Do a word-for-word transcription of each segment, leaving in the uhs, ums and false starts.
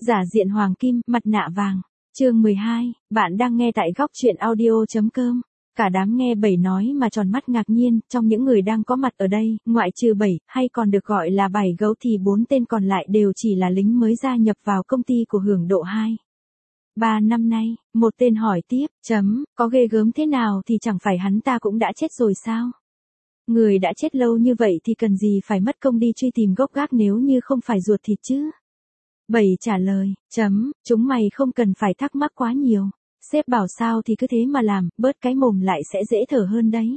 Giả diện hoàng kim, mặt nạ vàng. Chương mười hai, bạn đang nghe tại góc truyện audio.com. Cả đám nghe Bảy nói mà tròn mắt ngạc nhiên, trong những người đang có mặt ở đây, ngoại trừ Bảy, hay còn được gọi là Bảy gấu thì bốn tên còn lại đều chỉ là lính mới gia nhập vào công ty của Hưởng Độ hai. Ba năm nay, một tên hỏi tiếp, chấm, có ghê gớm thế nào thì chẳng phải hắn ta cũng đã chết rồi sao? Người đã chết lâu như vậy thì cần gì phải mất công đi truy tìm gốc gác nếu như không phải ruột thịt chứ? Bảy trả lời, chấm, chúng mày không cần phải thắc mắc quá nhiều. Sếp bảo sao thì cứ thế mà làm, bớt cái mồm lại sẽ dễ thở hơn đấy.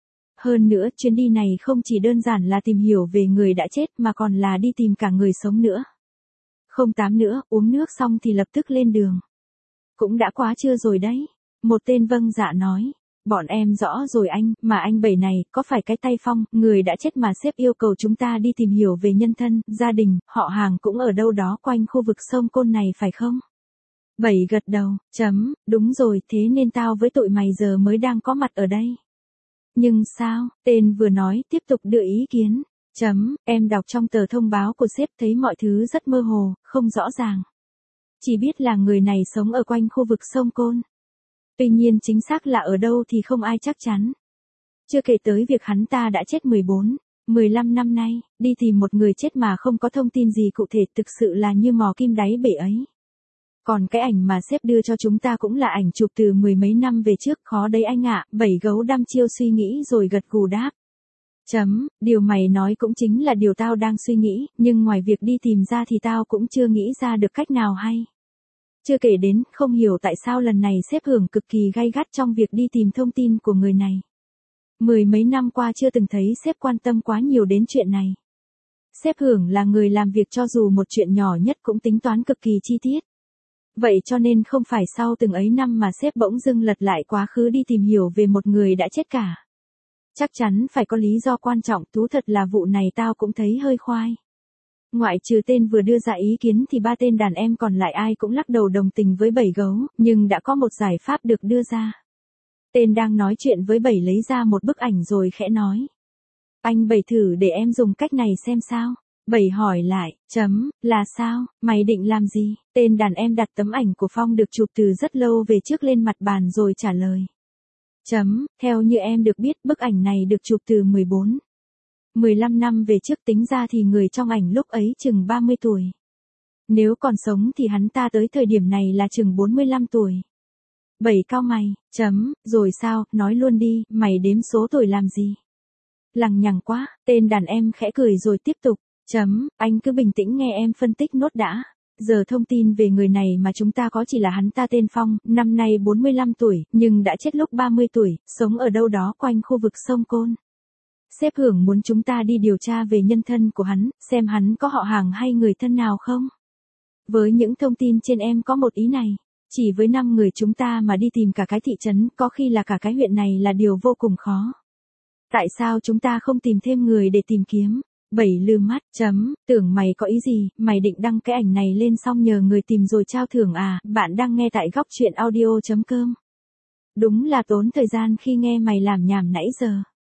Hơn nữa, chuyến đi này không chỉ đơn giản là tìm hiểu về người đã chết mà còn là đi tìm cả người sống nữa. Không tám nữa, uống nước xong thì lập tức lên đường. Cũng đã quá trưa rồi đấy. Một tên vâng dạ nói. Bọn em rõ rồi anh, mà anh Bảy này, có phải cái tay Phong, người đã chết mà sếp yêu cầu chúng ta đi tìm hiểu về nhân thân, gia đình, họ hàng cũng ở đâu đó quanh khu vực sông Côn này phải không? Bảy gật đầu, chấm, đúng rồi, thế nên tao với tụi mày giờ mới đang có mặt ở đây. Nhưng sao, tên vừa nói, tiếp tục đưa ý kiến, chấm, em đọc trong tờ thông báo của sếp thấy mọi thứ rất mơ hồ, không rõ ràng. Chỉ biết là người này sống ở quanh khu vực sông Côn. Tuy nhiên chính xác là ở đâu thì không ai chắc chắn. Chưa kể tới việc hắn ta đã chết mười bốn, mười lăm năm nay, đi tìm một người chết mà không có thông tin gì cụ thể thực sự là như mò kim đáy bể ấy. Còn cái ảnh mà sếp đưa cho chúng ta cũng là ảnh chụp từ mười mấy năm về trước, khó đấy anh ạ. Bảy gấu đăm chiêu suy nghĩ rồi gật gù đáp. Chấm, điều mày nói cũng chính là điều tao đang suy nghĩ, nhưng ngoài việc đi tìm ra thì tao cũng chưa nghĩ ra được cách nào hay. Chưa kể đến, không hiểu tại sao lần này sếp Hưởng cực kỳ gay gắt trong việc đi tìm thông tin của người này. Mười mấy năm qua chưa từng thấy sếp quan tâm quá nhiều đến chuyện này. Sếp Hưởng là người làm việc cho dù một chuyện nhỏ nhất cũng tính toán cực kỳ chi tiết. Vậy cho nên không phải sau từng ấy năm mà sếp bỗng dưng lật lại quá khứ đi tìm hiểu về một người đã chết cả. Chắc chắn phải có lý do quan trọng, thú thật là vụ này tao cũng thấy hơi khoai. Ngoại trừ tên vừa đưa ra ý kiến thì ba tên đàn em còn lại ai cũng lắc đầu đồng tình với Bảy gấu, nhưng đã có một giải pháp được đưa ra. Tên đang nói chuyện với Bảy lấy ra một bức ảnh rồi khẽ nói. Anh Bảy thử để em dùng cách này xem sao. Bảy hỏi lại, chấm, là sao, mày định làm gì? Tên đàn em đặt tấm ảnh của Phong được chụp từ rất lâu về trước lên mặt bàn rồi trả lời. Chấm, theo như em được biết bức ảnh này được chụp từ mười bốn, mười lăm năm về trước, tính ra thì người trong ảnh lúc ấy chừng ba mươi tuổi. Nếu còn sống thì hắn ta tới thời điểm này là chừng bốn mươi lăm tuổi. Bảy cau mày, chấm, rồi sao, nói luôn đi, mày đếm số tuổi làm gì? Lằng nhằng quá, tên đàn em khẽ cười rồi tiếp tục, chấm, anh cứ bình tĩnh nghe em phân tích nốt đã. Giờ thông tin về người này mà chúng ta có chỉ là hắn ta tên Phong, năm nay bốn mươi lăm tuổi, nhưng đã chết lúc ba mươi tuổi, sống ở đâu đó quanh khu vực sông Côn. Sếp Hưởng muốn chúng ta đi điều tra về nhân thân của hắn, xem hắn có họ hàng hay người thân nào không. Với những thông tin trên em có một ý này, chỉ với năm người chúng ta mà đi tìm cả cái thị trấn, có khi là cả cái huyện này là điều vô cùng khó. Tại sao chúng ta không tìm thêm người để tìm kiếm? Bảy lừ mắt, chấm, tưởng mày có ý gì, mày định đăng cái ảnh này lên xong nhờ người tìm rồi trao thưởng à? Bạn đang nghe tại góc truyện audio.com. Đúng là tốn thời gian khi nghe mày làm nhảm nãy giờ.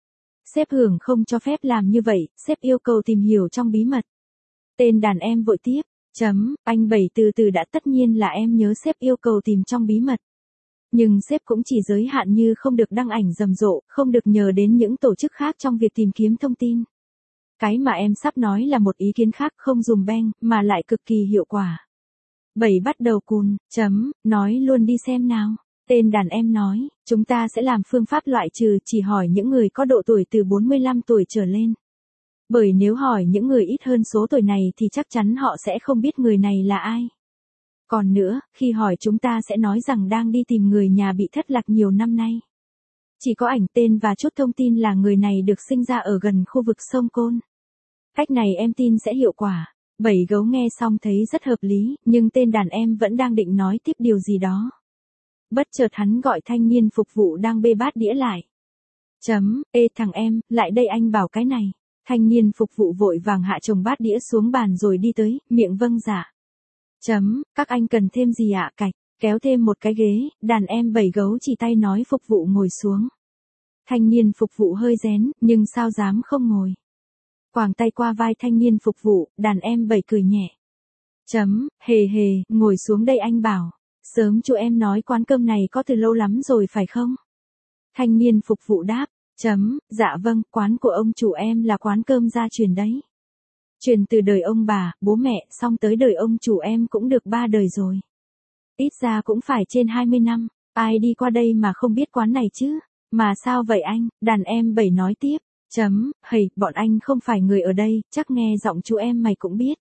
Sếp Hưởng không cho phép làm như vậy, sếp yêu cầu tìm hiểu trong bí mật. Tên đàn em vội tiếp, chấm, anh Bảy từ từ đã, tất nhiên là em nhớ sếp yêu cầu tìm trong bí mật. Nhưng sếp cũng chỉ giới hạn như không được đăng ảnh rầm rộ, không được nhờ đến những tổ chức khác trong việc tìm kiếm thông tin. Cái mà em sắp nói là một ý kiến khác, không dùng beng, mà lại cực kỳ hiệu quả. Bảy bắt đầu cùn, chấm, nói luôn đi xem nào. Tên đàn em nói, chúng ta sẽ làm phương pháp loại trừ, chỉ hỏi những người có độ tuổi từ bốn mươi lăm tuổi trở lên. Bởi nếu hỏi những người ít hơn số tuổi này thì chắc chắn họ sẽ không biết người này là ai. Còn nữa, khi hỏi chúng ta sẽ nói rằng đang đi tìm người nhà bị thất lạc nhiều năm nay. Chỉ có ảnh, tên và chút thông tin là người này được sinh ra ở gần khu vực sông Côn. Cách này em tin sẽ hiệu quả. Bảy gấu nghe xong thấy rất hợp lý, nhưng tên đàn em vẫn đang định nói tiếp điều gì đó. Bất chợt hắn gọi thanh niên phục vụ đang bê bát đĩa lại. Chấm, ê thằng em, lại đây anh bảo cái này. Thanh niên phục vụ vội vàng hạ chồng bát đĩa xuống bàn rồi đi tới, miệng vâng dạ. Chấm, các anh cần thêm gì ạ? Cạch, kéo thêm một cái ghế, đàn em Bảy gấu chỉ tay nói phục vụ ngồi xuống. Thanh niên phục vụ hơi rén, nhưng sao dám không ngồi. Quàng tay qua vai thanh niên phục vụ, đàn em Bảy cười nhẹ. Chấm, hề hề, ngồi xuống đây anh bảo. Sớm chú em nói quán cơm này có từ lâu lắm rồi phải không? Thanh niên phục vụ đáp. Chấm, dạ vâng, quán của ông chủ em là quán cơm gia truyền đấy. Truyền từ đời ông bà, bố mẹ, xong tới đời ông chủ em cũng được ba đời rồi. Ít ra cũng phải trên hai mươi năm, ai đi qua đây mà không biết quán này chứ? Mà sao vậy anh? Đàn em Bảy nói tiếp. Chấm, hầy, bọn anh không phải người ở đây, chắc nghe giọng chú em mày cũng biết.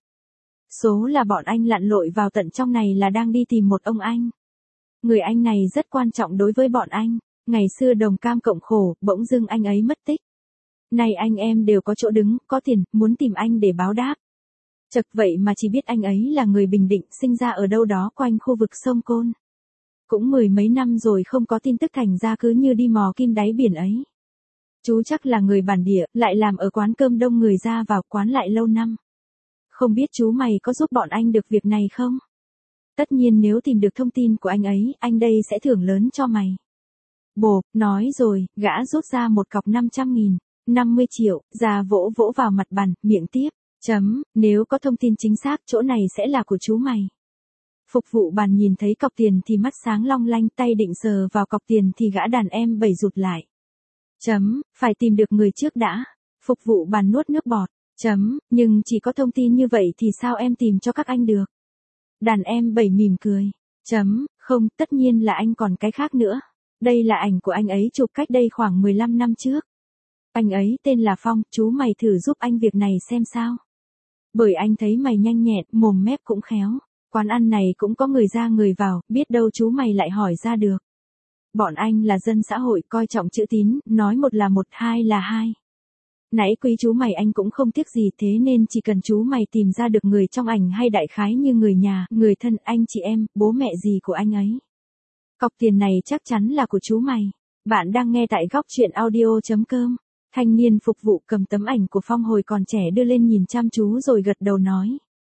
Số là bọn anh lặn lội vào tận trong này là đang đi tìm một ông anh. Người anh này rất quan trọng đối với bọn anh, ngày xưa đồng cam cộng khổ, bỗng dưng anh ấy mất tích. Này anh em đều có chỗ đứng, có tiền, muốn tìm anh để báo đáp. Chật vậy mà chỉ biết anh ấy là người Bình Định, sinh ra ở đâu đó quanh khu vực sông Côn. Cũng mười mấy năm rồi không có tin tức, thành ra cứ như đi mò kim đáy biển ấy. Chú chắc là người bản địa, lại làm ở quán cơm đông người ra vào, quán lại lâu năm. Không biết chú mày có giúp bọn anh được việc này không? Tất nhiên nếu tìm được thông tin của anh ấy, anh đây sẽ thưởng lớn cho mày. Bộp, nói rồi, gã rút ra một cọc năm trăm nghìn, năm mươi triệu, ra vỗ vỗ vào mặt bàn, miệng tiếp. Chấm, nếu có thông tin chính xác, chỗ này sẽ là của chú mày. Phục vụ bàn nhìn thấy cọc tiền thì mắt sáng long lanh, tay định sờ vào cọc tiền thì gã đàn em Bảy rụt lại. Chấm, phải tìm được người trước đã. Phục vụ bàn nuốt nước bọt. Chấm, nhưng chỉ có thông tin như vậy thì sao em tìm cho các anh được? Đàn em Bảy mỉm cười. Chấm, không, tất nhiên là anh còn cái khác nữa. Đây là ảnh của anh ấy chụp cách đây khoảng mười lăm năm trước. Anh ấy tên là Phong, chú mày thử giúp anh việc này xem sao. Bởi anh thấy mày nhanh nhẹn, mồm mép cũng khéo. Quán ăn này cũng có người ra người vào, biết đâu chú mày lại hỏi ra được. Bọn anh là dân xã hội, coi trọng chữ tín, nói một là một, hai là hai. Nãy quý chú mày anh cũng không tiếc gì, thế nên chỉ cần chú mày tìm ra được người trong ảnh hay đại khái như người nhà, người thân, anh chị em, bố mẹ gì của anh ấy. Cọc tiền này chắc chắn là của chú mày. Bạn đang nghe tại góc truyện audio chấm com. Thanh niên phục vụ cầm tấm ảnh của Phong hồi còn trẻ đưa lên nhìn chăm chú rồi gật đầu nói.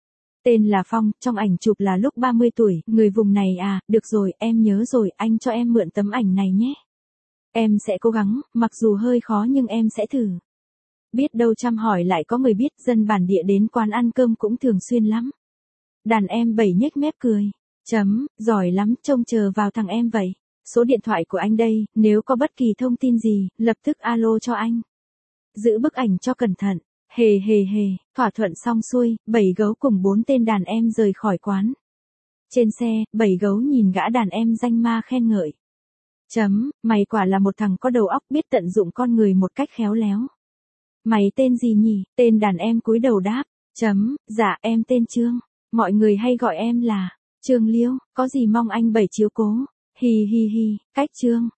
Tên là Phong, trong ảnh chụp là lúc ba mươi tuổi, người vùng này à, được rồi, em nhớ rồi, anh cho em mượn tấm ảnh này nhé. Em sẽ cố gắng, mặc dù hơi khó nhưng em sẽ thử. Biết đâu chăm hỏi lại có người biết, dân bản địa đến quán ăn cơm cũng thường xuyên lắm. Đàn em Bảy nhếch mép cười. Chấm, giỏi lắm, trông chờ vào thằng em vậy. Số điện thoại của anh đây, nếu có bất kỳ thông tin gì, lập tức alo cho anh. Giữ bức ảnh cho cẩn thận. Hề hề hề, thỏa thuận xong xuôi, Bảy gấu cùng bốn tên đàn em rời khỏi quán. Trên xe, Bảy gấu nhìn gã đàn em danh ma khen ngợi. Chấm, mày quả là một thằng có đầu óc, biết tận dụng con người một cách khéo léo. Mày tên gì nhỉ? Tên đàn em cúi đầu đáp. Chấm, dạ em tên Trương. Mọi người hay gọi em là Trương Liêu, có gì mong anh Bảy chiếu cố. Hi hi hi, cách Trương.